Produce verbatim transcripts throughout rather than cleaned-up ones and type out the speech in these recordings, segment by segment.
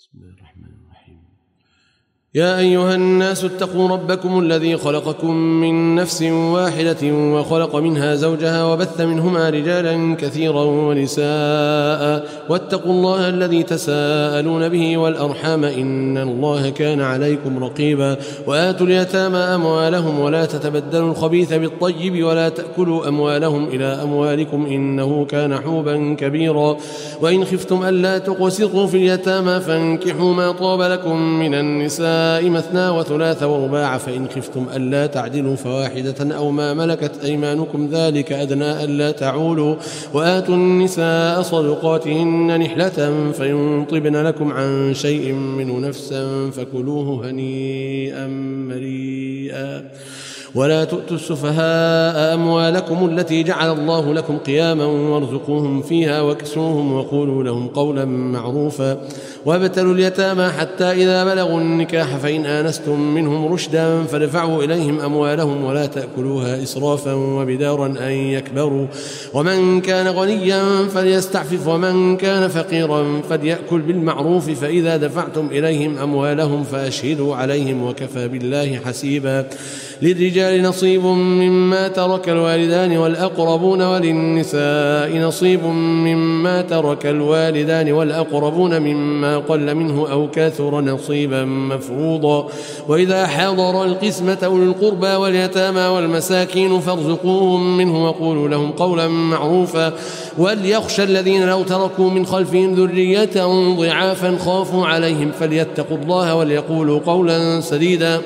بسم الله الرحمن الرحيم. يا أيها الناس اتقوا ربكم الذي خلقكم من نفس واحدة وخلق منها زوجها وبث منهما رجالا كثيرا ونساء واتقوا الله الذي تساءلون به والأرحام إن الله كان عليكم رقيبا. وآتوا اليتامى أموالهم ولا تتبدلوا الخبيث بالطيب ولا تأكلوا أموالهم إلى أموالكم إنه كان حوبا كبيرا. وإن خفتم ألا تقسطوا في اليتامى فانكحوا ما طاب لكم من النساء مثنى وثلاث ورباع فإن خفتم ألا تعدلوا فواحدة أو ما ملكت أيمانكم ذلك أدنى ألا تعولوا. وآتوا النساء صدقاتهن نحلة فإن طبن لكم عن شيء منه نفسا فكلوه هنيئا مريئا. ولا تؤتوا السفهاء أموالكم التي جعل الله لكم قياما وارزقوهم فيها واكسوهم وقولوا لهم قولا معروفا. وابتلوا اليتامى حتى إذا بلغوا النكاح فإن آنستم منهم رشدا فادفعوا إليهم أموالهم ولا تأكلوها إسرافا وبدارا أن يكبروا. ومن كان غنيا فليستعفف ومن كان فقيرا فليأكل بالمعروف. فإذا دفعتم إليهم أموالهم فأشهدوا عليهم وكفى بالله حسيبا. للرجال نصيب مما ترك الوالدان والأقربون وللنساء نصيب مما ترك الوالدان والأقربون مما قل منه أو كثر نصيبا مفروضا. وإذا حضر القسمة أولي القربى واليتامى والمساكين فارزقوهم منه وقولوا لهم قولا معروفا. وليخشى الذين لو تركوا من خلفهم ذرية ضعافا خافوا عليهم فليتقوا الله وليقولوا قولا سديدا.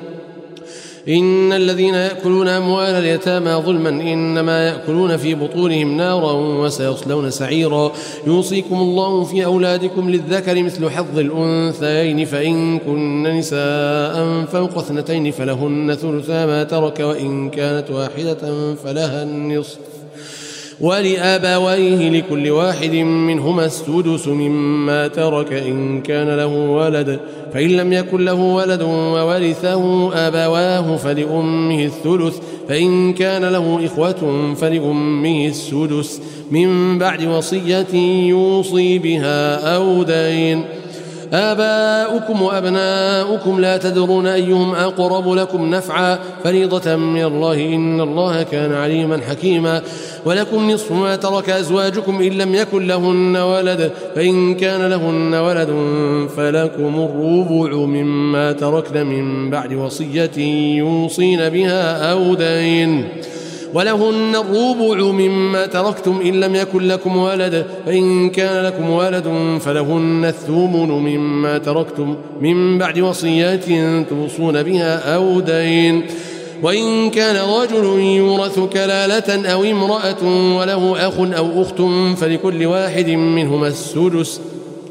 إن الذين يأكلون أموال اليتامى ظلما إنما يأكلون في بطونهم نارا وسيصلون سعيرا. يوصيكم الله في أولادكم للذكر مثل حظ الأنثيين فإن كن نساء فوق اثنتين فلهن ثلثا ما ترك وإن كانت واحدة فلها النصف ولأبويه لكل واحد منهما السدس مما ترك إن كان له ولد فإن لم يكن له ولد وورثه أبواه فلأمه الثلث فإن كان له إخوة فلأمه السدس من بعد وصية يوصي بها أو دين. آباؤكم وأبناؤكم لا تدرون أيهم أقرب لكم نفعا فريضة من الله إن الله كان عليما حكيما. ولكم نصف ما ترك أزواجكم إن لم يكن لهن ولد فإن كان لهن ولد فلكم الربع مما تركن من بعد وصية يوصين بها أو دين. ولهن الربع مما تركتم إن لم يكن لكم ولد فإن كان لكم ولد فلهن الثمن مما تركتم من بعد وصية توصون بها أو دين. وإن كان رجل يورث كلالة أو امرأة وله أخ أو أخت فلكل واحد منهما السدس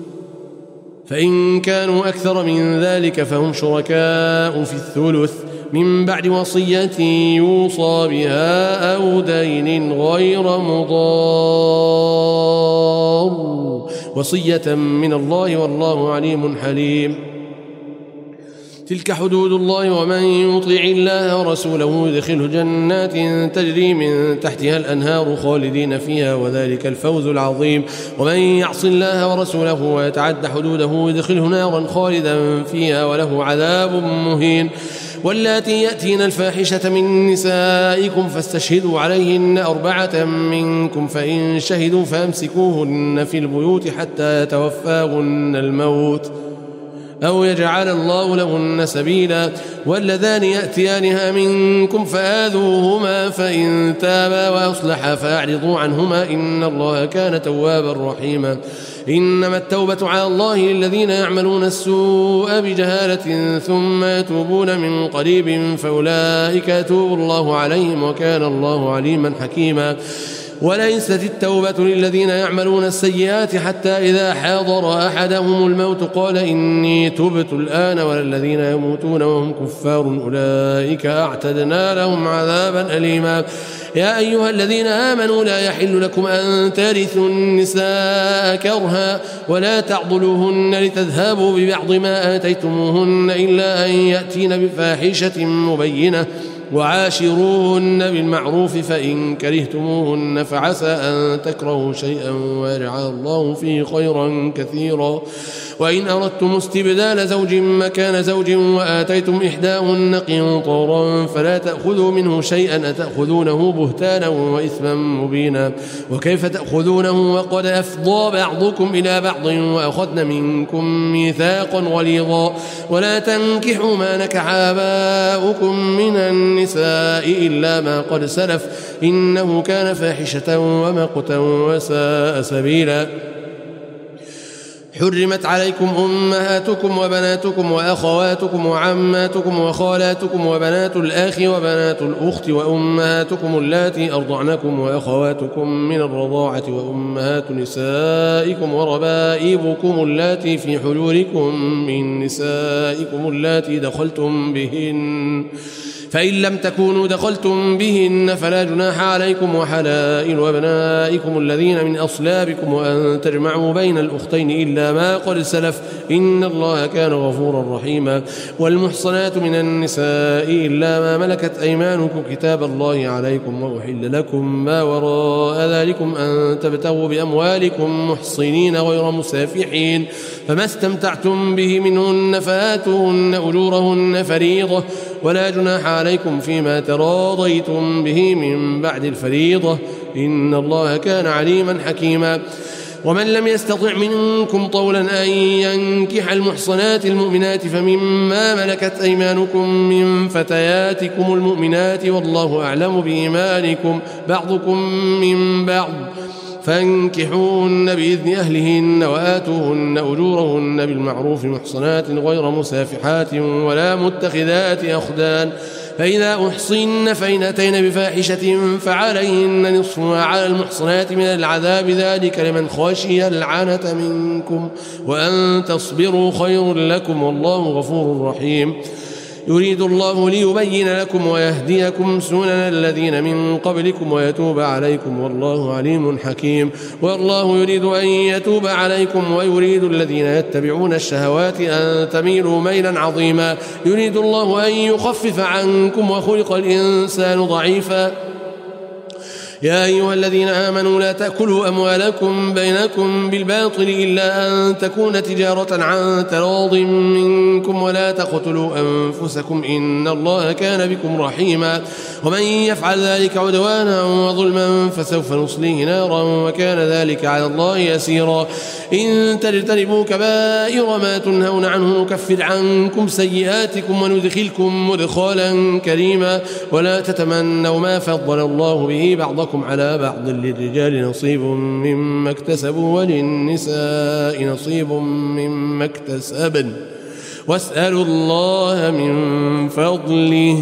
فإن كانوا أكثر من ذلك فهم شركاء في الثلث من بعد وصية يوصى بها أو دين غير مضار وصية من الله والله عليم حليم. تلك حدود الله ومن يطع الله ورسوله يدخله جنات تجري من تحتها الأنهار خالدين فيها وذلك الفوز العظيم. ومن يعص الله ورسوله ويتعد حدوده يدخله نارا خالدا فيها وله عذاب مهين. واللاتي يأتين الفاحشة من نسائكم فاستشهدوا عليهن أربعة منكم فإن شهدوا فامسكوهن في البيوت حتى يتوفاهن الموت أو يجعل الله لهن سبيلا. واللذان يأتيانها منكم فآذوهما فإن تابا وأصلحا فأعرضوا عنهما إن الله كان توابا رحيما. إنما التوبة على الله للذين يعملون السوء بجهالة ثم يتوبون من قريب فأولئك يتوب الله عليهم وكان الله عليما حكيما. وليست التوبة للذين يعملون السيئات حتى إذا حاضر أحدهم الموت قال إني تبت الآن والذين يموتون وهم كفار أولئك أعتدنا لهم عذابا أليما. يا أيها الذين آمنوا لا يحل لكم أن ترثوا النساء كرها ولا تعضلوهن لتذهبوا ببعض ما آتيتموهن إلا أن يأتين بفاحشة مبينة وعاشروهن بالمعروف فإن كرهتموهن فعسى أن تكرهوا شيئا ويجعل الله فيه خيرا كثيرا وإن أردتم استبدال زوج مكان زوج وآتيتم إحداهن قنطارا فلا تأخذوا منه شيئا أتأخذونه بهتانا وإثما مبينا وكيف تأخذونه وقد أفضى بعضكم إلى بعض وأخذن منكم ميثاقا غليظا ولا تنكحوا ما نكح آباؤكم من النساء إلا ما قد سلف إنه كان فاحشة ومقتا وساء سبيلا حرمت عليكم أمهاتكم وبناتكم وأخواتكم وعماتكم وخالاتكم وبنات الأخ وبنات الأخت وأمهاتكم اللاتي أرضعنكم وأخواتكم من الرضاعة وأمهات نسائكم وربائبكم اللاتي في حجوركم من نسائكم اللاتي دخلتم بهن فإن لم تكونوا دخلتم بهن فلا جناح عليكم وحلائل أبنائكم الذين من أصلابكم وأن تجمعوا بين الأختين إلا ما قد سلف إن الله كان غفورا رحيما والمحصنات من النساء إلا ما ملكت أيمانكم كتاب الله عليكم وأحل لكم ما وراء ذلكم أن تبتغوا بأموالكم محصنين غير مسافحين فما استمتعتم به منهن فآتوهن أجورهن فريضة ولا جناح عليكم فيما تراضيتم به من بعد الفريضة إن الله كان عليما حكيما ومن لم يستطع منكم طولا أن ينكح المحصنات المؤمنات فمما ملكت أيمانكم من فتياتكم المؤمنات والله أعلم بإيمانكم بعضكم من بعض فانكحوهن بإذن أهلهن وآتوهن أجورهن بالمعروف محصنات غير مسافحات ولا متخذات أخدان فإذا أحصن فإن أتين بفاحشة فعليهن نصف ما على المحصنات من العذاب ذلك لمن خشي العنة منكم وأن تصبروا خير لكم والله غفور رحيم يريد الله ليبين لكم ويهديكم سنن الذين من قبلكم ويتوب عليكم والله عليم حكيم والله يريد أن يتوب عليكم ويريد الذين يتبعون الشهوات أن تميلوا ميلا عظيما يريد الله أن يخفف عنكم وخلق الإنسان ضعيفا يا أيها الذين آمنوا لا تأكلوا أموالكم بينكم بالباطل إلا أن تكون تجارة عن تراض منكم ولا تقتلوا أنفسكم إن الله كان بكم رحيما ومن يفعل ذلك عدوانا وظلما فسوف نصليه نارا وكان ذلك على الله يسيرا إن تجتنبوا كبائر ما تنهون عنه نكفر عنكم سيئاتكم وندخلكم مدخالا كريما ولا تتمنوا ما فضل الله به بعضكم على بعض للرجال نصيب مما اكتسبوا وللنساء نصيب مما اكتسبن واسألوا الله من فضله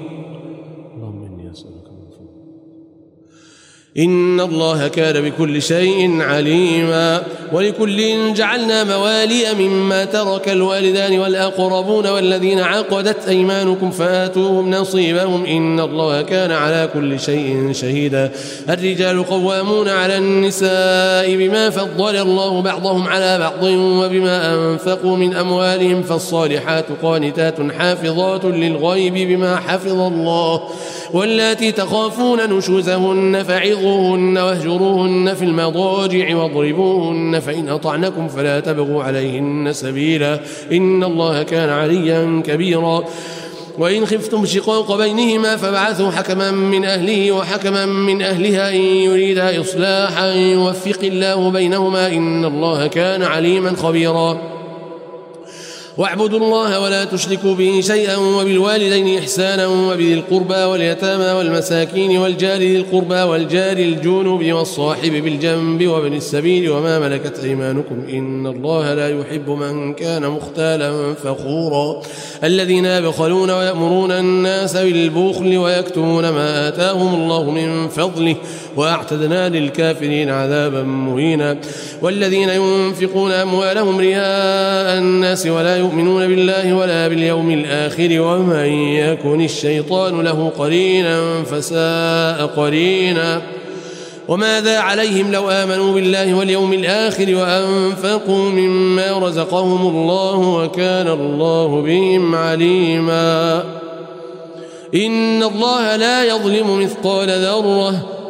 إن الله كان بكل شيء عليما ولكل جعلنا موالي مما ترك الوالدان والأقربون والذين عقدت أيمانكم فآتوهم نصيبهم إن الله كان على كل شيء شهيدا الرجال قوامون على النساء بما فضل الله بعضهم على بعض وبما أنفقوا من أموالهم فالصالحات قانتات حافظات للغيب بما حفظ الله واللاتي تخافون نشوزهن فعظوهن واهجروهن في المضاجع واضربوهن فإن أطعنكم فلا تبغوا عليهن سبيلا إن الله كان عليا كبيرا وإن خفتم شقاق بينهما فابعثوا حكما من أهله وحكما من أهلها إن يريدا إصلاحا يوفق الله بينهما إن الله كان عليما خبيرا واعبدوا الله ولا تشركوا به شيئا وبالوالدين إحسانا وبذي القربى واليتامى والمساكين والجار ذي القربى والجار الجنب والصاحب بالجنب وابن السبيل وما ملكت أيمانكم إن الله لا يحب من كان مختالا فخورا الذين يبخلون ويأمرون الناس بالبخل ويكتمون ما آتاهم الله من فضله وأعتدنا للكافرين عذابا مهينا والذين ينفقون أموالهم رئاء الناس ولا يؤمنون بالله ولا باليوم الآخر ومن يكن الشيطان له قرينا فساء قرينا وماذا عليهم لو آمنوا بالله واليوم الآخر وأنفقوا مما رزقهم الله وكان الله بهم عليما إن الله لا يظلم مثقال ذرة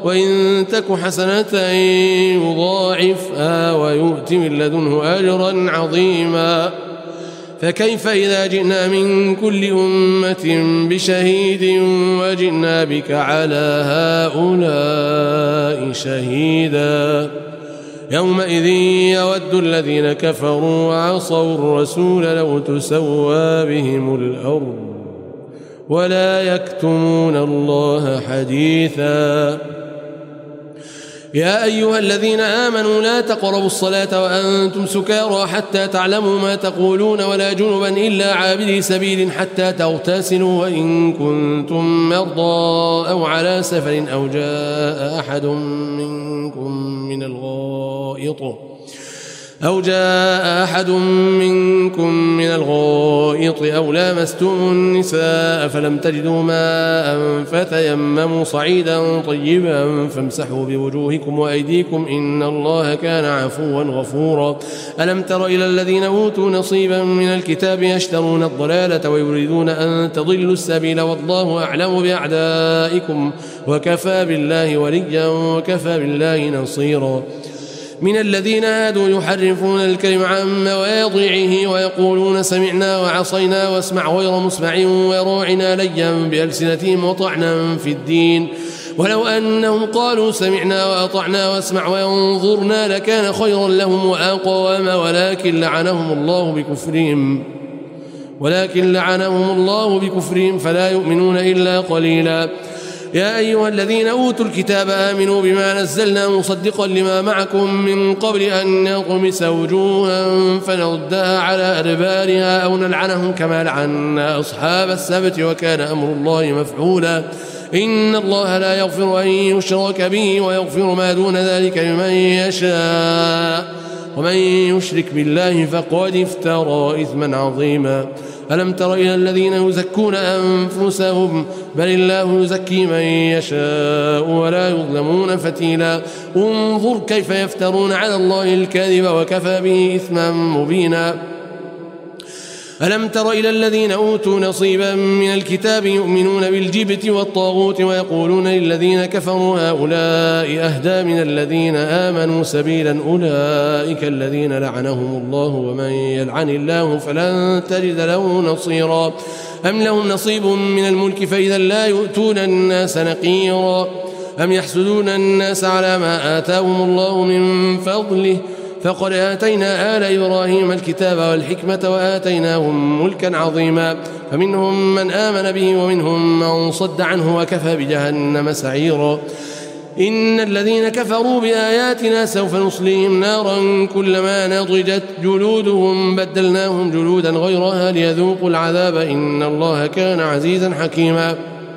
وإن تك حسنة يضاعفها ويؤت من لدنه أجرا عظيما. فكيف إذا جئنا من كل أمة بشهيد وجئنا بك على هؤلاء شهيدا يومئذ يود الذين كفروا وعصوا الرسول لو تسوى بهم الأرض ولا يكتمون الله حديثا. يا أيها الذين آمنوا لا تقربوا الصلاة وأنتم سكارى حتى تعلموا ما تقولون ولا جنبا إلا عابري سبيل حتى تغتسلوا وإن كنتم مرضى أو على سفر أو جاء أحد منكم من الغائط أو جاء أحد منكم من الغائط أو لامستم النساء فلم تجدوا ماء فتيمموا صعيدا طيبا فامسحوا بوجوهكم وأيديكم إن الله كان عفوا غفورا. ألم تر إلى الذين أوتوا نصيبا من الكتاب يشترون الضلالة ويريدون أن تضلوا السبيل والله أعلم بأعدائكم وكفى بالله وليا وكفى بالله نصيرا. من الذين هادوا يحرفون الكلم عن مواضعه ويقولون سمعنا وعصينا واسمع غير مسمع وراعنا ليا بألسنتهم وطعنا في الدين ولو أنهم قالوا سمعنا وأطعنا واسمع وانظرنا لكان خيرا لهم وأقوم ولكن لعنهم الله بكفرهم ولكن لعنهم الله بكفرهم فلا يؤمنون إلا قليلا. يا أيها الذين أوتوا الكتاب آمنوا بما نزلنا مصدقا لما معكم من قبل أن نطمس وجوها فنردها على أدبارها أو نلعنهم كما لعنا أصحاب السبت وكان أمر الله مفعولا. إن الله لا يغفر أن يشرك به ويغفر ما دون ذلك لمن يشاء ومن يشرك بالله فقد افترى إثما عظيما. ألم تر إلى الذين يزكون أنفسهم بل الله يزكي من يشاء ولا يظلمون فتيلا. انظر كيف يفترون على الله الكذب وكفى به إثما مبينا. ألم تر إلى الذين أوتوا نصيبا من الكتاب يؤمنون بالجبت والطاغوت ويقولون للذين كفروا هؤلاء أهدى من الذين آمنوا سبيلا أولئك الذين لعنهم الله ومن يلعن الله فلن تجد له نصيرا. أم لهم نصيب من الملك فإذا لا يؤتون الناس نقيرا. أم يحسدون الناس على ما آتاهم الله من فضله فقد آتينا آل إبراهيم الكتاب والحكمة وآتيناهم ملكا عظيما. فمنهم من آمن به ومنهم من صد عنه وكفى بجهنم سعيرا. إن الذين كفروا بآياتنا سوف نصليهم نارا كلما نضجت جلودهم بدلناهم جلودا غيرها ليذوقوا العذاب إن الله كان عزيزا حكيما.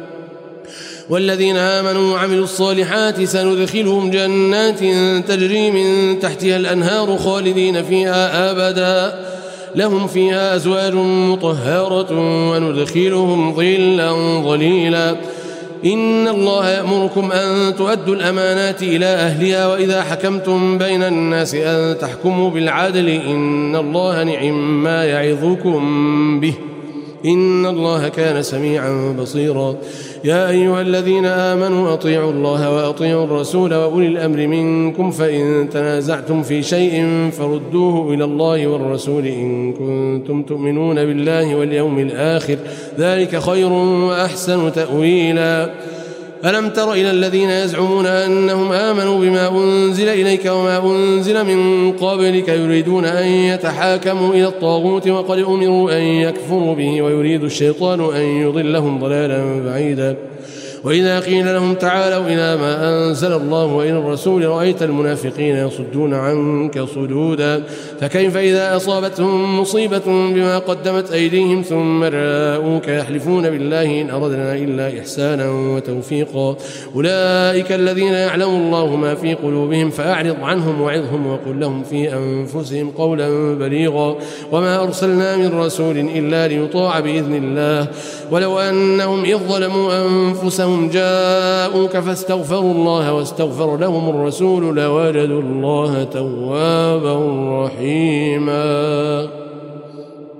والذين آمنوا وعملوا الصالحات سندخلهم جنات تجري من تحتها الأنهار خالدين فيها أبدا لهم فيها أزواج مطهرة وندخلهم ظلا ظليلا. إن الله يأمركم أن تؤدوا الأمانات إلى أهلها وإذا حكمتم بين الناس أن تحكموا بالعدل إن الله نعم ما يعظكم به إن الله كان سميعا بصيرا. يا أيها الذين آمنوا أطيعوا الله وأطيعوا الرسول وأولي الأمر منكم فإن تنازعتم في شيء فردوه إلى الله والرسول إن كنتم تؤمنون بالله واليوم الآخر ذلك خير وأحسن تأويلا. ألم تر إلى الذين يزعمون أنهم آمنوا بما أنزل إليك وما أنزل من قبلك يريدون أن يتحاكموا إلى الطاغوت وقد أمروا أن يكفروا به ويريد الشيطان أن يضلهم ضلالا بعيدا. وإذا قيل لهم تعالوا إلى ما أنزل الله وإلى الرسول رأيت المنافقين يصدون عنك صدودا. فكيف إذا أصابتهم مصيبة بما قدمت أيديهم ثم جاءوك يحلفون بالله إن أردنا إلا إحسانا وتوفيقا. أولئك الذين يعلم الله ما في قلوبهم فأعرض عنهم وعظهم وقل لهم في أنفسهم قولا بليغا. وما أرسلنا من رسول إلا ليطاع بإذن الله ولو أنهم إذ ظلموا أنفسهم جاءوك فاستغفروا الله واستغفر لهم الرسول لوجدوا الله توابا رحيما.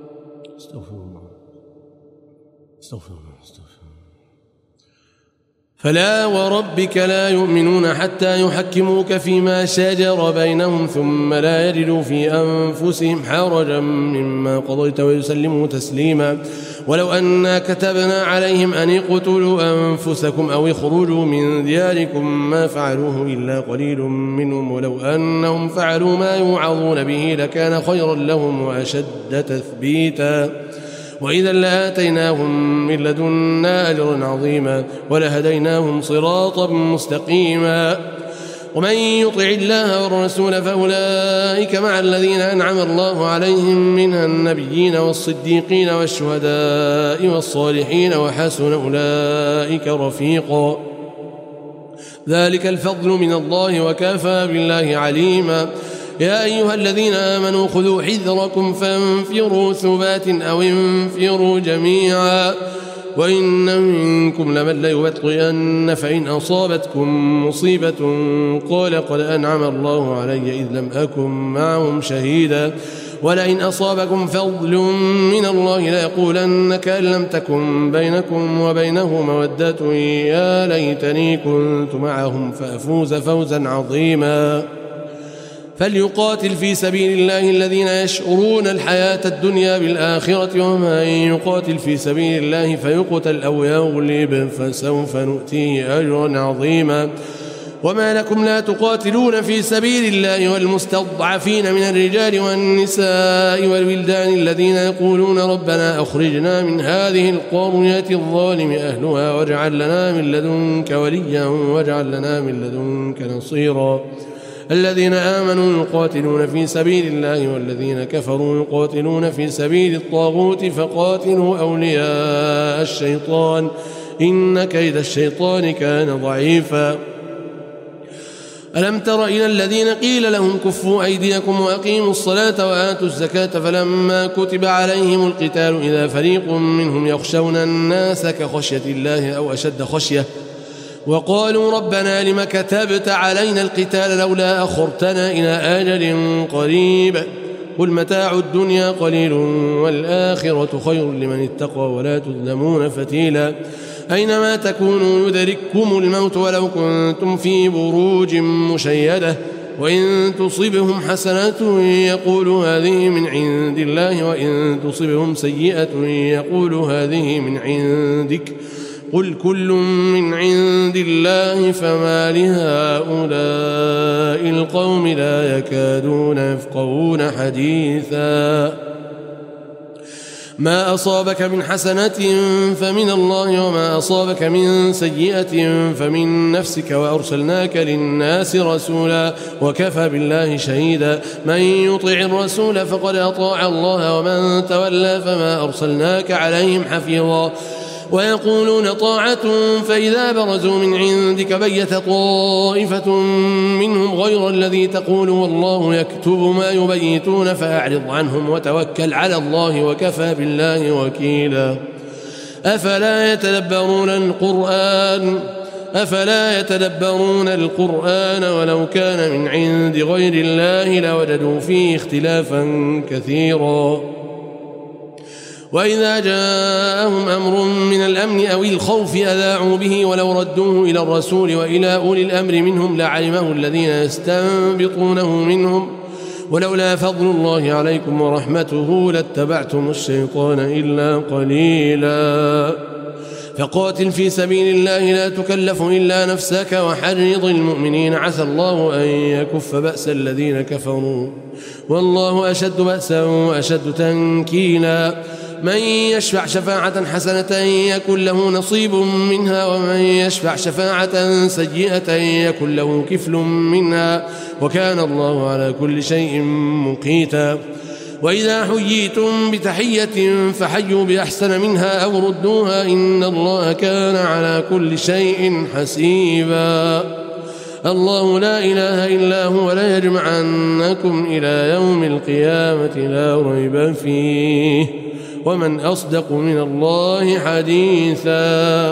استغفر الله استغفر الله استغفر الله. فلا وربك لا يؤمنون حتى يحكموك فيما شجر بينهم ثم لا يجدوا في أنفسهم حرجا مما قضيت ويسلموا تسليما ولو أنا كتبنا عليهم أن اقتلوا أنفسكم أو اخرجوا من دياركم ما فعلوه إلا قليل منهم ولو أنهم فعلوا ما يوعظون به لكان خيرا لهم وأشد تثبيتا وإذا لآتيناهم من لدنا أجرا عظيما ولهديناهم صراطا مستقيما ومن يطع الله والرسول فأولئك مع الذين أنعم الله عليهم من النبيين والصديقين والشهداء والصالحين وحسن أولئك رفيقا ذلك الفضل من الله وكفى بالله عليما يا أيها الذين آمنوا خذوا حذركم فانفروا ثبات أو انفروا جميعا وإن منكم لمن ليبطئن فإن أصابتكم مصيبة قال قد أنعم الله علي إذ لم أكن معهم شهيدا ولئن أصابكم فضل من الله ليقولن كأن لم تكن بينكم وبينه مودة يا ليتني كنت معهم فأفوز فوزا عظيما فليقاتل في سبيل الله الذين يشعرون الحياة الدنيا بالآخرة ومن يقاتل في سبيل الله فيقتل أو يغلب فسوف نؤتيه أجرا عظيما وما لكم لا تقاتلون في سبيل الله والمستضعفين من الرجال والنساء والولدان الذين يقولون ربنا أخرجنا من هذه القرية الظالم أهلها واجعل لنا من لدنك وليا واجعل لنا من لدنك نصيرا الذين آمنوا يقاتلون في سبيل الله والذين كفروا يقاتلون في سبيل الطاغوت فقاتلوا أولياء الشيطان إن كيد الشيطان كان ضعيفا ألم تر إلى الذين قيل لهم كفوا أيديكم وأقيموا الصلاة وآتوا الزكاة فلما كتب عليهم القتال إذا فريق منهم يخشون الناس كخشية الله أو أشد خشية وقالوا ربنا لم كتبت علينا القتال لولا أخرتنا إلى أجل قريب قل متاع الدنيا قليل والآخرة خير لمن اتقى ولا تظلمون فتيلا أينما تكونوا يدرككم الموت ولو كنتم في بروج مشيدة وإن تصبهم حسنة يقولوا هذه من عند الله وإن تصبهم سيئة يقولوا هذه من عندك قل كل من عند الله فما لهؤلاء القوم لا يكادون يفقهون حديثا ما أصابك من حسنة فمن الله وما أصابك من سيئة فمن نفسك وأرسلناك للناس رسولا وكفى بالله شهيدا من يطع الرسول فقد أطاع الله ومن تولى فما أرسلناك عليهم حفيظا ويقولون طاعة فإذا برزوا من عندك بيت طائفة منهم غير الذي تقول والله يكتب ما يبيتون فأعرض عنهم وتوكل على الله وكفى بالله وكيلا أفلا يتدبرون القرآن أفلا يتدبرون القرآن ولو كان من عند غير الله لوجدوا فيه اختلافا كثيرا وإذا جاءهم أمر من الأمن أو الخوف أذاعوا به ولو ردوه إلى الرسول وإلى أولي الأمر منهم لعلمه الذين يستنبطونه منهم ولولا فضل الله عليكم ورحمته لاتبعتم الشيطان إلا قليلا فقاتل في سبيل الله لا تكلف إلا نفسك وحرض المؤمنين عسى الله أن يكف بأس الذين كفروا والله أشد بأسا وأشد تنكيلا من يشفع شفاعة حسنة يكن له نصيب منها ومن يشفع شفاعة سيئة يكن له كفل منها وكان الله على كل شيء مقيتا وإذا حييتم بتحية فحيوا بأحسن منها أو ردوها إن الله كان على كل شيء حسيبا الله لا إله إلا هو لا يجمعنكم إلى يوم القيامة لا ريب فيه ومن أصدق من الله حديثا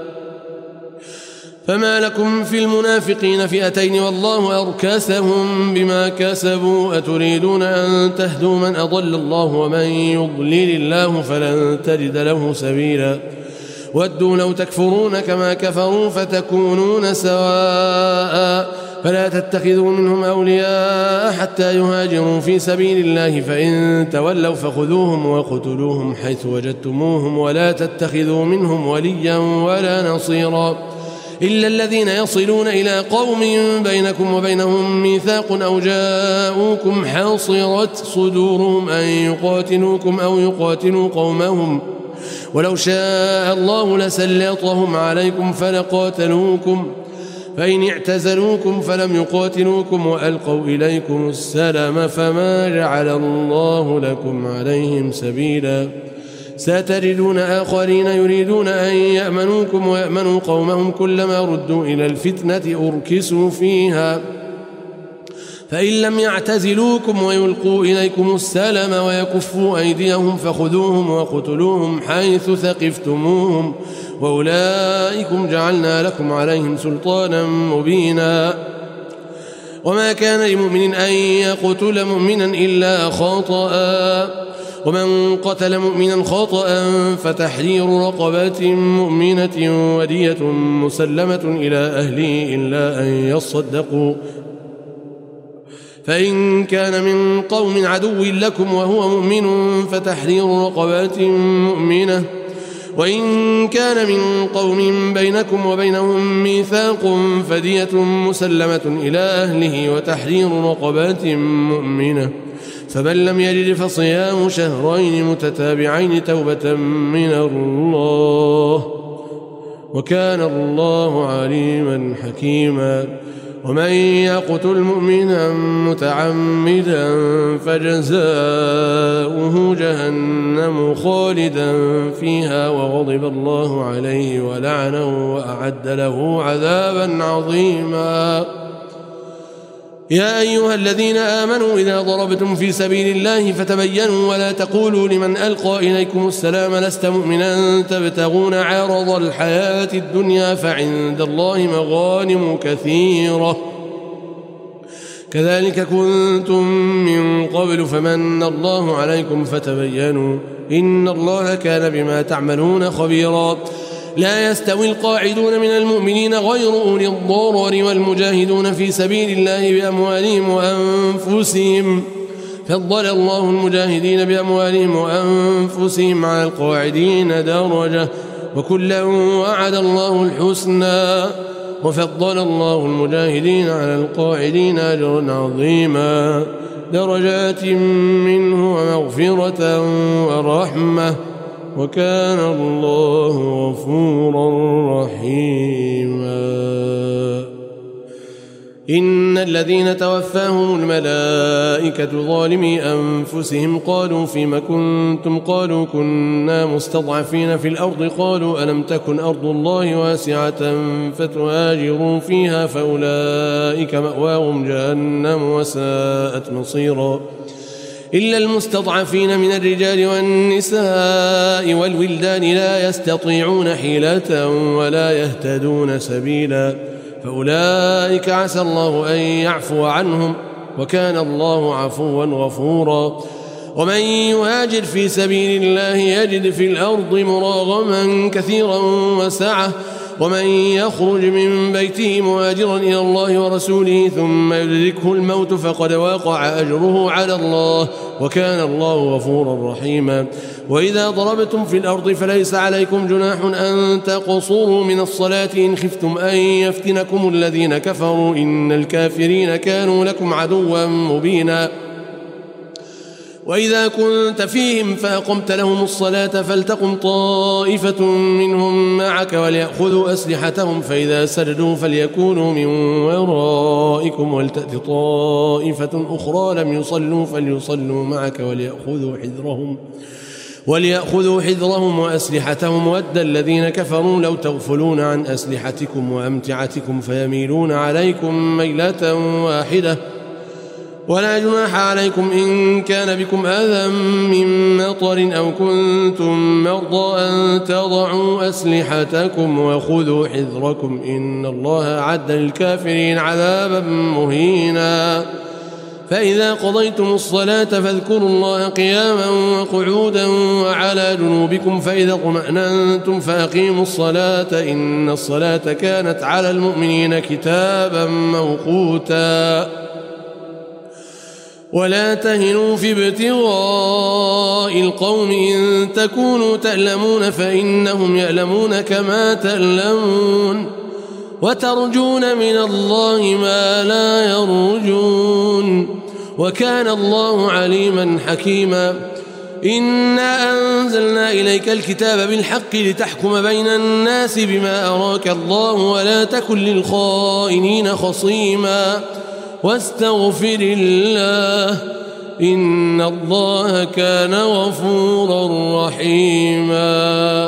فما لكم في المنافقين فئتين والله أركسهم بما كسبوا أتريدون أن تهدوا من أضل الله ومن يضلل الله فلن تجد له سبيلا ودوا لو تكفرون كما كفروا فتكونون سواء فلا تتخذوا منهم أولياء حتى يهاجروا في سبيل الله فإن تولوا فخذوهم وقتلوهم حيث وجدتموهم ولا تتخذوا منهم وليا ولا نصيرا إلا الذين يصلون إلى قوم بينكم وبينهم ميثاق أو جاءوكم حاصرت صدورهم أن يقاتلوكم أو يقاتلوا قومهم ولو شاء الله لسلطهم عليكم فلقاتلوكم فإن اعتزلوكم فلم يقاتلوكم وألقوا إليكم السلام فما جعل الله لكم عليهم سبيلا ستجدون آخرين يريدون أن يأمنوكم ويأمنوا قومهم كلما ردوا إلى الفتنة أركسوا فيها فإن لم يعتزلوكم ويلقوا إليكم السلام ويكفوا أيديهم فخذوهم وقتلوهم حيث ثقفتموهم وأولئكم جعلنا لكم عليهم سلطانا مبينا وما كان لمؤمن أن يقتل مؤمنا إلا خطأ ومن قتل مؤمنا خطأ فتحرير رقبة مؤمنة ودية مسلمة إلى أهله إلا أن يصدقوا فإن كان من قوم عدو لكم وهو مؤمن فتحرير رقبة مؤمنة وإن كان من قوم بينكم وبينهم ميثاق فدية مسلمة إلى أهله وتحرير رقبة مؤمنة فمن لم يجد فصيام شهرين متتابعين توبة من الله وكان الله عليما حكيما ومن يقتل مؤمنا متعمدا فجزاؤه جهنم خالدا فيها وغضب الله عليه ولعنه وأعد له عذابا عظيما يا أيها الذين آمنوا إذا ضربتم في سبيل الله فتبينوا ولا تقولوا لمن ألقى إليكم السلام لست مؤمنا تبتغون عرض الحياة الدنيا فعند الله مغانم كثيرة كذلك كنتم من قبل فمن الله عليكم فتبينوا إن الله كان بما تعملون خبيرا لا يستوي القاعدون من المؤمنين غير أولي الضرر والمجاهدون في سبيل الله بأموالهم وأنفسهم فضل الله المجاهدين بأموالهم وأنفسهم على القاعدين درجة وكلا وعد الله الحسنى وفضل الله المجاهدين على القاعدين أجرا عظيما درجات منه ومغفرة ورحمة وكان الله غفورا رحيما إن الذين توفاهم الملائكة ظالمي أنفسهم قالوا فيما كنتم قالوا كنا مستضعفين في الأرض قالوا ألم تكن أرض الله واسعة فتهاجروا فيها فأولئك مأواهم جهنم وساءت مصيرا إلا المستضعفين من الرجال والنساء والولدان لا يستطيعون حيلة ولا يهتدون سبيلا فأولئك عسى الله أن يعفو عنهم وكان الله عفوا غفورا ومن يهاجر في سبيل الله يجد في الأرض مراغما كثيرا وسعة ومن يخرج من بيته مهاجرا إلى الله ورسوله ثم يدركه الموت فقد وقع أجره على الله وكان الله غفورا رحيما وإذا ضربتم في الأرض فليس عليكم جناح أن تقصروا من الصلاة إن خفتم أن يفتنكم الذين كفروا إن الكافرين كانوا لكم عدوا مبينا وإذا كنت فيهم فأقمت لهم الصلاة فلتقم طائفة منهم معك وليأخذوا أسلحتهم فإذا سجدوا فليكونوا من ورائكم ولتأت طائفة أخرى لم يصلوا فليصلوا معك وليأخذوا حذرهم وليأخذوا حذرهم وأسلحتهم ود الذين كفروا لو تغفلون عن أسلحتكم وأمتعتكم فيميلون عليكم ميلة واحدة ولا جناح عليكم إن كان بكم أذى من مطر أو كنتم مرضى أن تضعوا أسلحتكم وخذوا حذركم إن الله أعد للكافرين عذابا مهينا فإذا قضيتم الصلاة فاذكروا الله قياما وقعودا وعلى جنوبكم فإذا اطمأننتم فأقيموا الصلاة إن الصلاة كانت على المؤمنين كتابا موقوتا ولا تهنوا في ابتغاء القوم إن تكونوا تألمون فإنهم يألمون كما تألمون وترجون من الله ما لا يرجون وكان الله عليما حكيما إنا أنزلنا إليك الكتاب بالحق لتحكم بين الناس بما أراك الله ولا تكن للخائنين خصيما واستغفر الله إن الله كان غفورا رحيما.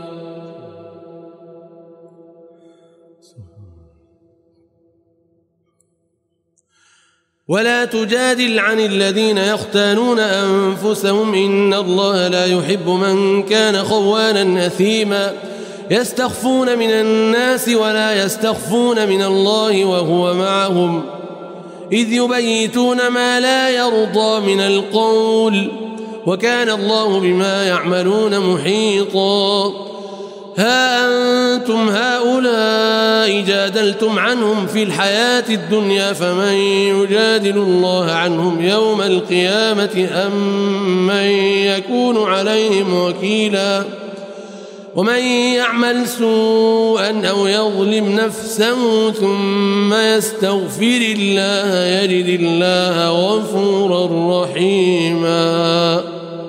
ولا تجادل عن الذين يختانون أنفسهم إن الله لا يحب من كان خوانا أثيما يستخفون من الناس ولا يستخفون من الله وهو معهم إذ يبيتون ما لا يرضى من القول وكان الله بما يعملون محيطا. ها أنتم هؤلاء جادلتم عنهم في الحياة الدنيا فمن يجادل الله عنهم يوم القيامة أم من يكون عليهم وكيلا ومن يعمل سوءا أو يظلم نفسه ثم يستغفر الله يجد الله غفورا رحيما.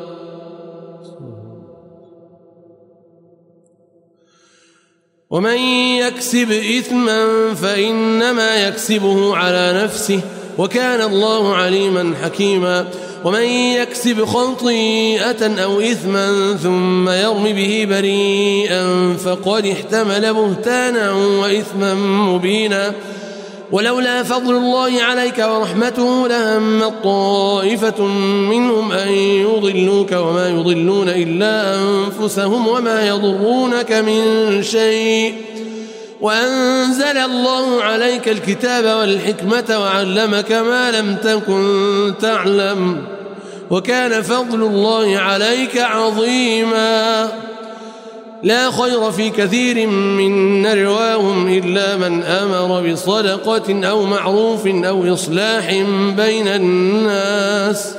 ومن يكسب إثما فإنما يكسبه على نفسه وكان الله عليما حكيما. ومن يكسب خطيئة أو إثما ثم يرم به بريئا فقد احتمل بهتانا وإثما مبينا ولولا فضل الله عليك ورحمته لهم طائفة منهم أن يضلوك وما يضلون إلا أنفسهم وما يضرونك من شيء وأنزل الله عليك الكتاب والحكمة وعلمك ما لم تكن تعلم وكان فضل الله عليك عظيما. لا خير في كثير من نجواهم إلا من أمر بصدقة أو معروف أو إصلاح بين الناس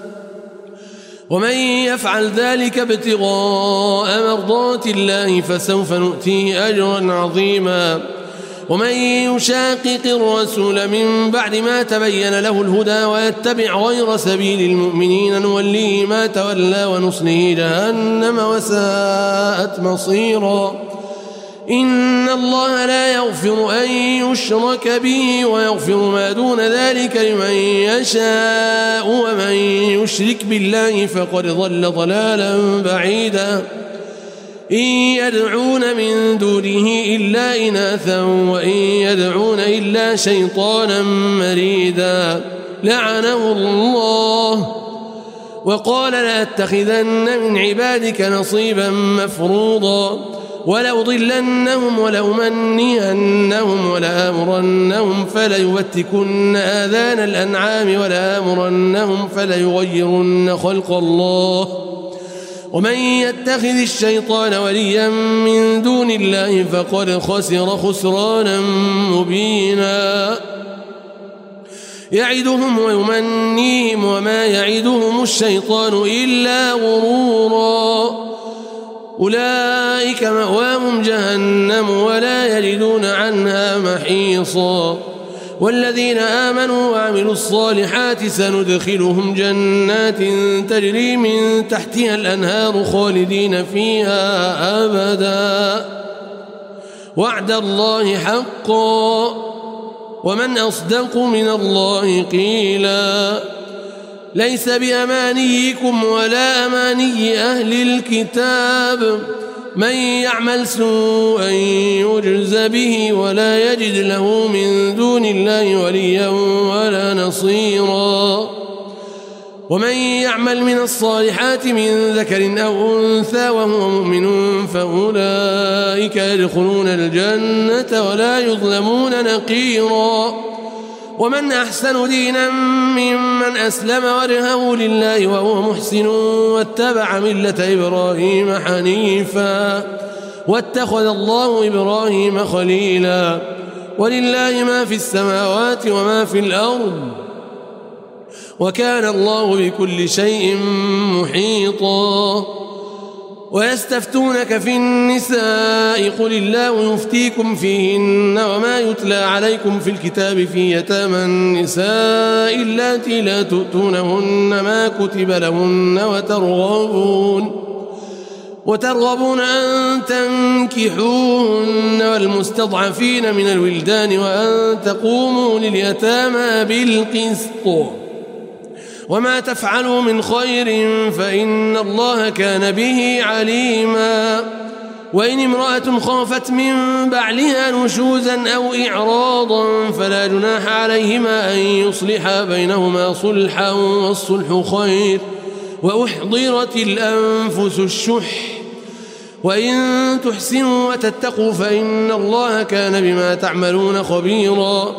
ومن يفعل ذلك ابتغاء مرضات الله فسوف نؤتيه أجرا عظيما. ومن يشاقق الرسول من بعد ما تبين له الهدى ويتبع غير سبيل المؤمنين نوليه ما تولى ونصله جهنم وساءت مصيرا. إن الله لا يغفر أن يشرك به ويغفر ما دون ذلك لمن يشاء ومن يشرك بالله فقد ضل ضلالا بعيدا. إن يدعون من دونه إلا إناثا وإن يدعون إلا شيطانا مريدا لعنه الله وقال لأتخذن من عبادك نصيبا مفروضا ولأضلنهم ولأمنينهم ولآمرنهم فليبتكن آذان الأنعام ولآمرنهم فليغيرن خلق الله ومن يتخذ الشيطان وليا من دون الله فقد خسر خسرانا مبينا. يعدهم ويمنيهم وما يعدهم الشيطان إلا غرورا أولئك مأواهم جهنم ولا يجدون عنها محيصا. والذين آمنوا وعملوا الصالحات سندخلهم جنات تجري من تحتها الأنهار خالدين فيها أبدا وعد الله حقا ومن أصدق من الله قيلا. ليس بأمانيكم ولا أماني أهل الكتاب من يعمل سوءا يجز به ولا يجد له من دون الله وليا ولا نصيرا. ومن يعمل من الصالحات من ذكر أو أنثى وهو مؤمن فأولئك يدخلون الجنة ولا يظلمون نقيرا. ومن أحسن دينا ممن أسلم وجهه لله وهو محسن واتبع ملة إبراهيم حنيفا واتخذ الله إبراهيم خليلا ولله ما في السماوات وما في الأرض وكان الله بكل شيء محيطا ويستفتونك في النساء قل الله يفتيكم فيهن وما يتلى عليكم في الكتاب في يتامى النساء اللاتي لا تؤتونهن ما كتب لهن وترغبون وترغبون أن تنكحوهن والمستضعفين من الولدان وأن تقوموا لليتامى بالقسط وما تفعلوا من خير فإن الله كان به عليما وإن امرأة خافت من بعلها نشوزا أو إعراضا فلا جناح عليهما أن يصلحا بينهما صلحا والصلح خير وأحضرت الأنفس الشح وإن تحسنوا وتتقوا فإن الله كان بما تعملون خبيرا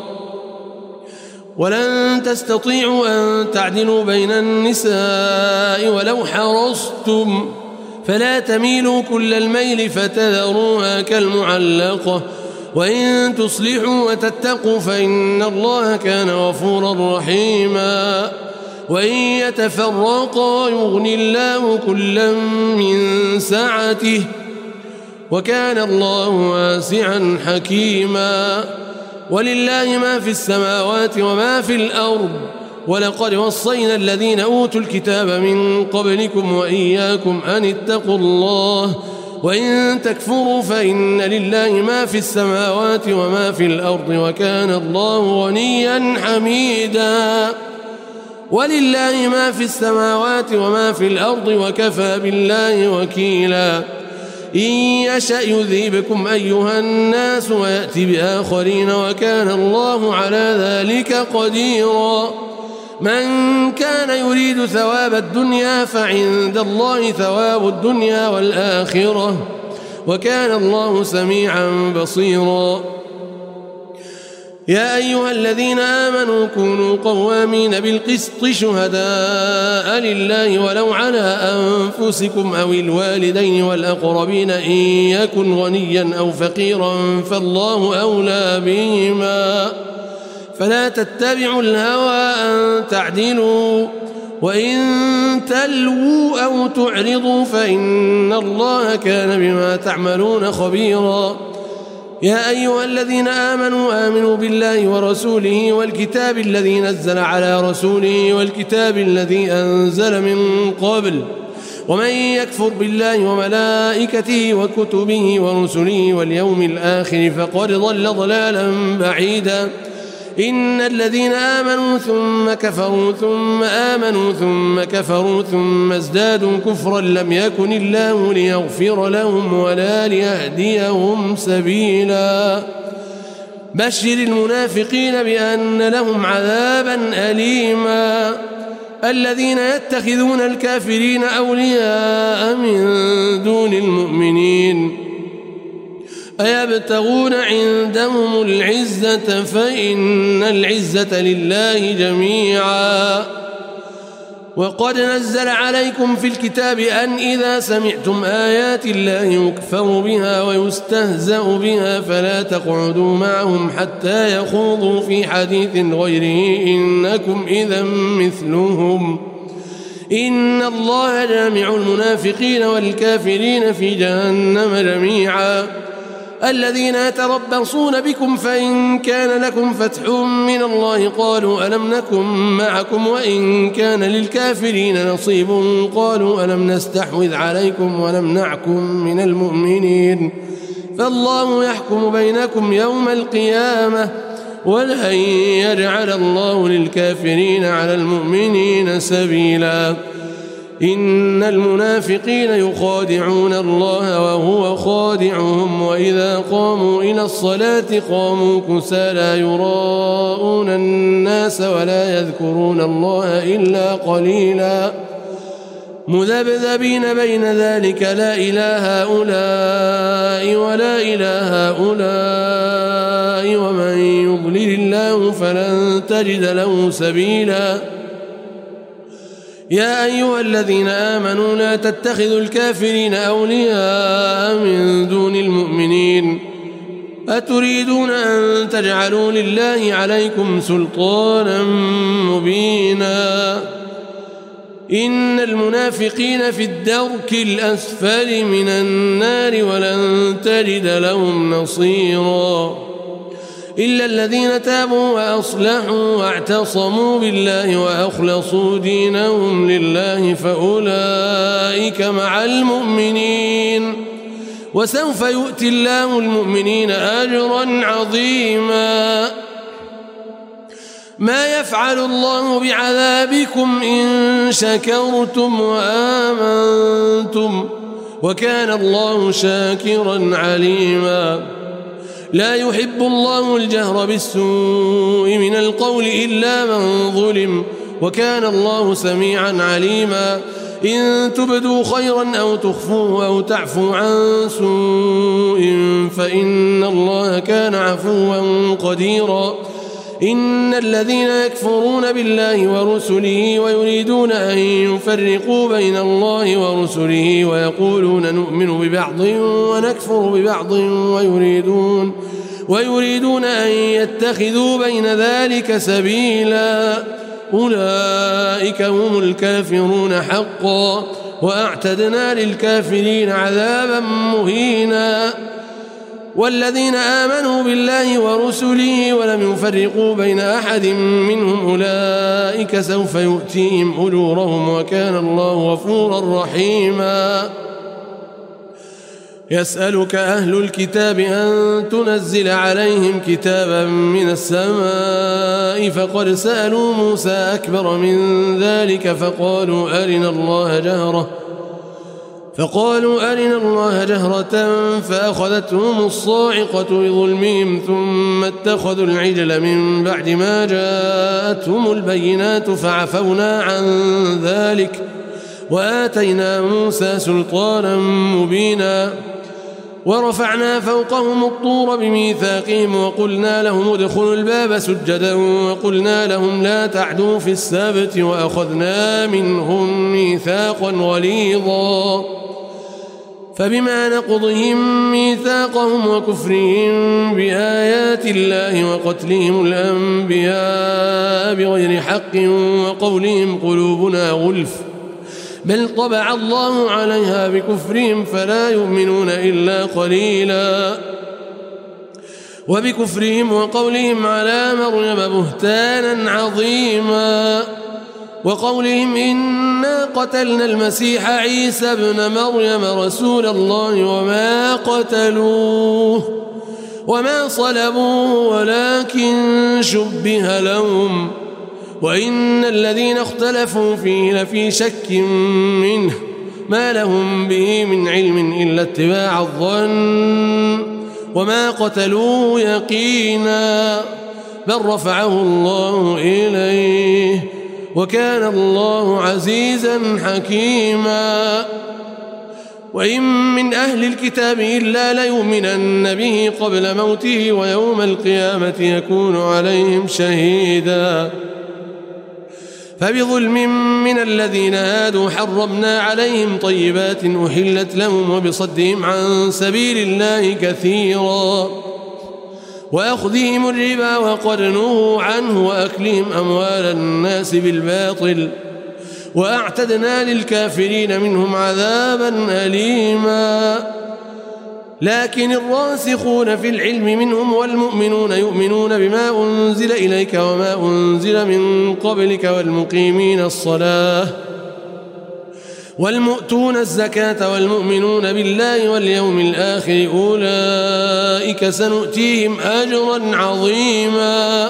ولن تستطيعوا أن تعدلوا بين النساء ولو حرصتم فلا تميلوا كل الميل فتذروها كالمعلقة وإن تصلحوا وتتقوا فإن الله كان غفورا رحيما وإن يتفرقا يغني الله كلا من سعته وكان الله واسعا حكيما ولله ما في السماوات وما في الأرض ولقد وصينا الذين أوتوا الكتاب من قبلكم وإياكم أن اتقوا الله وإن تكفروا فإن لله ما في السماوات وما في الأرض وكان الله غنيا حميدا ولله ما في السماوات وما في الأرض وكفى بالله وكيلا إن يشأ يذهبكم أيها الناس ويأتي بآخرين وكان الله على ذلك قديرا من كان يريد ثواب الدنيا فعند الله ثواب الدنيا والآخرة وكان الله سميعا بصيرا يا أيها الذين آمنوا كونوا قوامين بالقسط شهداء لله ولو على أنفسكم أو الوالدين والأقربين إن يكن غنيا أو فقيرا فالله أولى بهما فلا تتبعوا الهوى أن تعدلوا وإن تلووا أو تعرضوا فإن الله كان بما تعملون خبيرا يا أيها الذين آمنوا آمنوا بالله ورسوله والكتاب الذي نزل على رسوله والكتاب الذي أنزل من قبل ومن يكفر بالله وملائكته وكتبه ورسله واليوم الآخر فقد ضل ضلالا بعيدا إن الذين آمنوا ثم كفروا ثم آمنوا ثم كفروا ثم ازدادوا كفرا لم يكن الله ليغفر لهم ولا ليهديهم سبيلا بشر المنافقين بأن لهم عذابا أليما الذين يتخذون الكافرين أولياء من دون المؤمنين أيبتغون عندهم العزة فإن العزة لله جميعا وقد نزل عليكم في الكتاب أن إذا سمعتم آيات الله يكفر بها ويستهزأ بها فلا تقعدوا معهم حتى يخوضوا في حديث غيره إنكم إذا مثلهم إن الله جامع المنافقين والكافرين في جهنم جميعا الذين يتربصون بكم فإن كان لكم فتح من الله قالوا ألم نكن معكم وإن كان للكافرين نصيب قالوا ألم نستحوذ عليكم ونمنعكم من المؤمنين فالله يحكم بينكم يوم القيامة ولن يجعل الله للكافرين على المؤمنين سبيلا إن المنافقين يخادعون الله وهو خادعهم وإذا قاموا إلى الصلاة قاموا كسالى يراءون الناس ولا يذكرون الله إلا قليلا مذبذبين بين ذلك لا إله هؤلاء ولا إله هؤلاء ومن يضلل الله فلن تجد له سبيلا. يا أيها الذين آمنوا لا تتخذوا الكافرين أولياء من دون المؤمنين أتريدون أن تجعلوا لله عليكم سلطانا مبينا إن المنافقين في الدرك الأسفل من النار ولن تجد لهم نصيرا إلا الذين تابوا وأصلحوا واعتصموا بالله وأخلصوا دينهم لله فأولئك مع المؤمنين وسوف يؤتي الله المؤمنين أجرا عظيما. ما يفعل الله بعذابكم إن شكرتم وآمنتم وكان الله شاكرا عليما. لا يحب الله الجهر بالسوء من القول إلا من ظلم وكان الله سميعا عليما. إن تبدوا خيرا أو تخفوه أو تعفوا عن سوء فإن الله كان عفوا قديرا. إن الذين يكفرون بالله ورسله ويريدون أن يفرقوا بين الله ورسله ويقولون نؤمن ببعض ونكفر ببعض ويريدون ويريدون أن يتخذوا بين ذلك سبيلا أولئك هم الكافرون حقا وأعتدنا للكافرين عذابا مهينا. والذين آمنوا بالله ورسله ولم يفرقوا بين أحد منهم أولئك سوف يؤتيهم أجورهم وكان الله غفورا رحيما. يسألك أهل الكتاب أن تنزل عليهم كتابا من السماء فقد سألوا موسى أكبر من ذلك فقالوا أرنا الله جهرة فقالوا أرنا الله جهرة فأخذتهم الصاعقة بظلمهم ثم اتخذوا العجل من بعد ما جاءتهم البينات فعفونا عن ذلك وآتينا موسى سلطانا مبينا. ورفعنا فوقهم الطور بميثاقهم وقلنا لهم ادخلوا الباب سجدا وقلنا لهم لا تعدوا في السبت وأخذنا منهم ميثاقا غليظا. فبما نقضهم ميثاقهم وكفرهم بآيات الله وقتلهم الأنبياء بغير حق وقولهم قلوبنا غلف بل طبع الله عليها بكفرهم فلا يؤمنون إلا قليلا. وبكفرهم وقولهم على مريم بهتانا عظيما وقولهم إنا قتلنا المسيح عيسى ابن مريم رسول الله وما قتلوه وما صلبوه ولكن شبه لهم وإن الذين اختلفوا فيه لفي شك منه ما لهم به من علم إلا اتباع الظن وما قتلوه يقينا بل رفعه الله إليه وكان الله عزيزا حكيما. وإن من أهل الكتاب إلا ليؤمنن به قبل موته ويوم القيامة يكون عليهم شهيدا. فبظلم من الذين هادوا حرمنا عليهم طيبات أحلت لهم وبصدهم عن سبيل الله كثيرا وأخذهم الربا وقد نهوا عنه وأكلهم أموال الناس بالباطل وأعتدنا للكافرين منهم عذابا أليما. لكن الراسخون في العلم منهم والمؤمنون يؤمنون بما أنزل إليك وما أنزل من قبلك والمقيمين الصلاة والمؤتون الزكاة والمؤمنون بالله واليوم الآخر أولئك سنؤتيهم أجرا عظيما.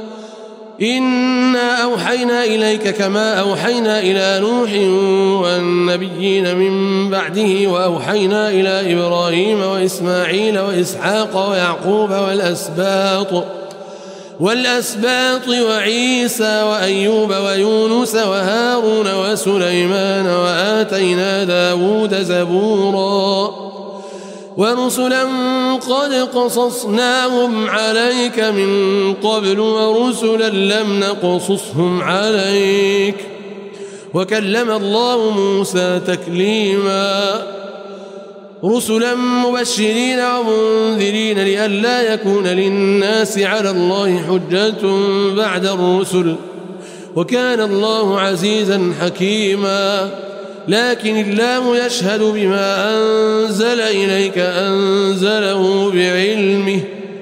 إنا أوحينا إليك كما أوحينا إلى نوح والنبيين من بعده وأوحينا إلى إبراهيم وإسماعيل وإسحاق ويعقوب والأسباط والأسباط وعيسى وأيوب ويونس وهارون وسليمان وآتينا داود زبورا ورسلا قد قصصناهم عليك من قبل ورسلا لم نقصصهم عليك وكلم الله موسى تكليما رسلا مبشرين ومنذرين لئلا يكون للناس على الله حجة بعد الرسل وكان الله عزيزا حكيما لكن الله يشهد بما أنزل إليك أنزله بعلمه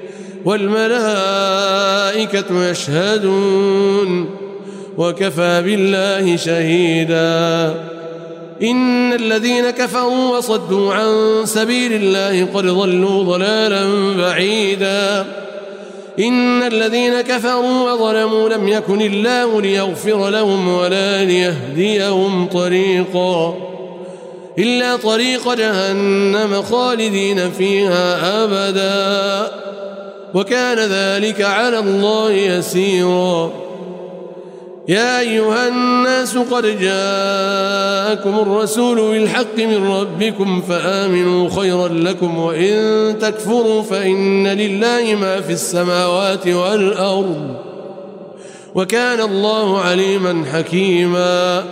والملائكة يشهدون وكفى بالله شهيدا إن الذين كفروا وصدوا عن سبيل الله قد ضلوا ضلالا بعيدا إن الذين كفروا وظلموا لم يكن الله ليغفر لهم ولا ليهديهم طريقا إلا طريق جهنم خالدين فيها أبدا وكان ذلك على الله يسيرا يا أيها الناس قد جاءكم الرسول بالحق من ربكم فآمنوا خيرا لكم وإن تكفروا فإن لله ما في السماوات والأرض وكان الله عليما حكيما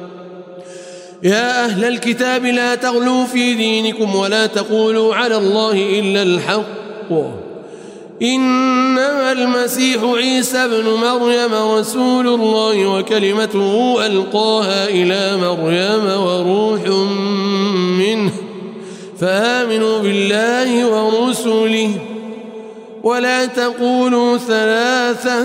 يا أهل الكتاب لا تغلوا في دينكم ولا تقولوا على الله إلا الحق إنما المسيح عيسى ابن مريم رسول الله وكلمته ألقاها إلى مريم وروح منه فآمنوا بالله ورسله ولا تقولوا ثلاثة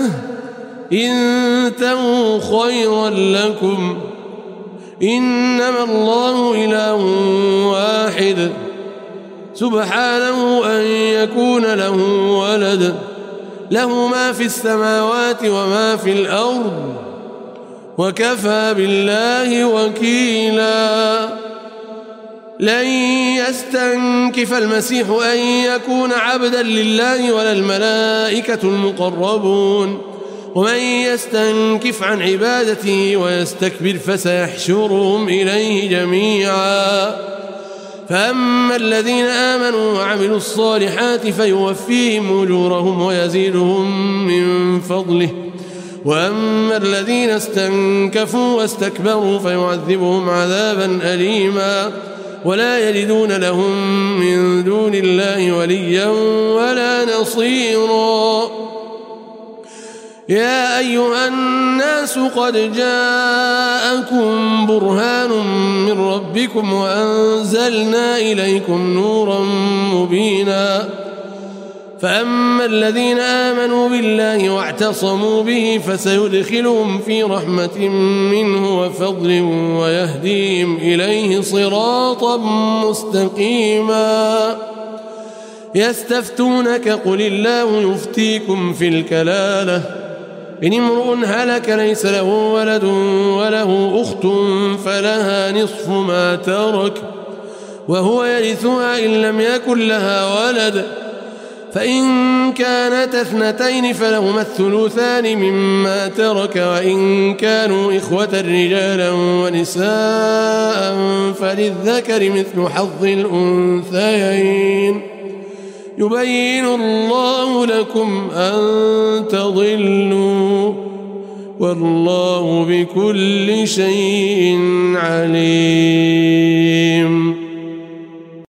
انتهوا خيرا لكم إنما الله إله واحد سبحانه أن يكون له ولد له ما في السماوات وما في الأرض وكفى بالله وكيلا لن يستنكف المسيح أن يكون عبدا لله ولا الملائكة المقربون ومن يستنكف عن عبادته ويستكبر فسيحشرهم إليه جميعا فأما الذين آمنوا وعملوا الصالحات فيوفيهم أجورهم ويزيدهم من فضله وأما الذين استنكفوا واستكبروا فيعذبهم عذابا أليما ولا يجدون لهم من دون الله وليا ولا نصيرا يا أيها الناس قد جاءكم برهان من ربكم وأنزلنا إليكم نورا مبينا فأما الذين آمنوا بالله واعتصموا به فسيدخلهم في رحمة منه وفضل ويهديهم إليه صراطا مستقيما يستفتونك قل الله يفتيكم في الكلالة إن امرؤ هلك ليس له ولد وله أخت فلها نصف ما ترك وهو يرثها إن لم يكن لها ولد فإن كانت اثنتين فلهما الثلثان مما ترك وإن كانوا إخوة رجالا ونساء فللذكر مثل حظ الأنثيين يبين الله لكم أن تضلوا والله بكل شيء عليم.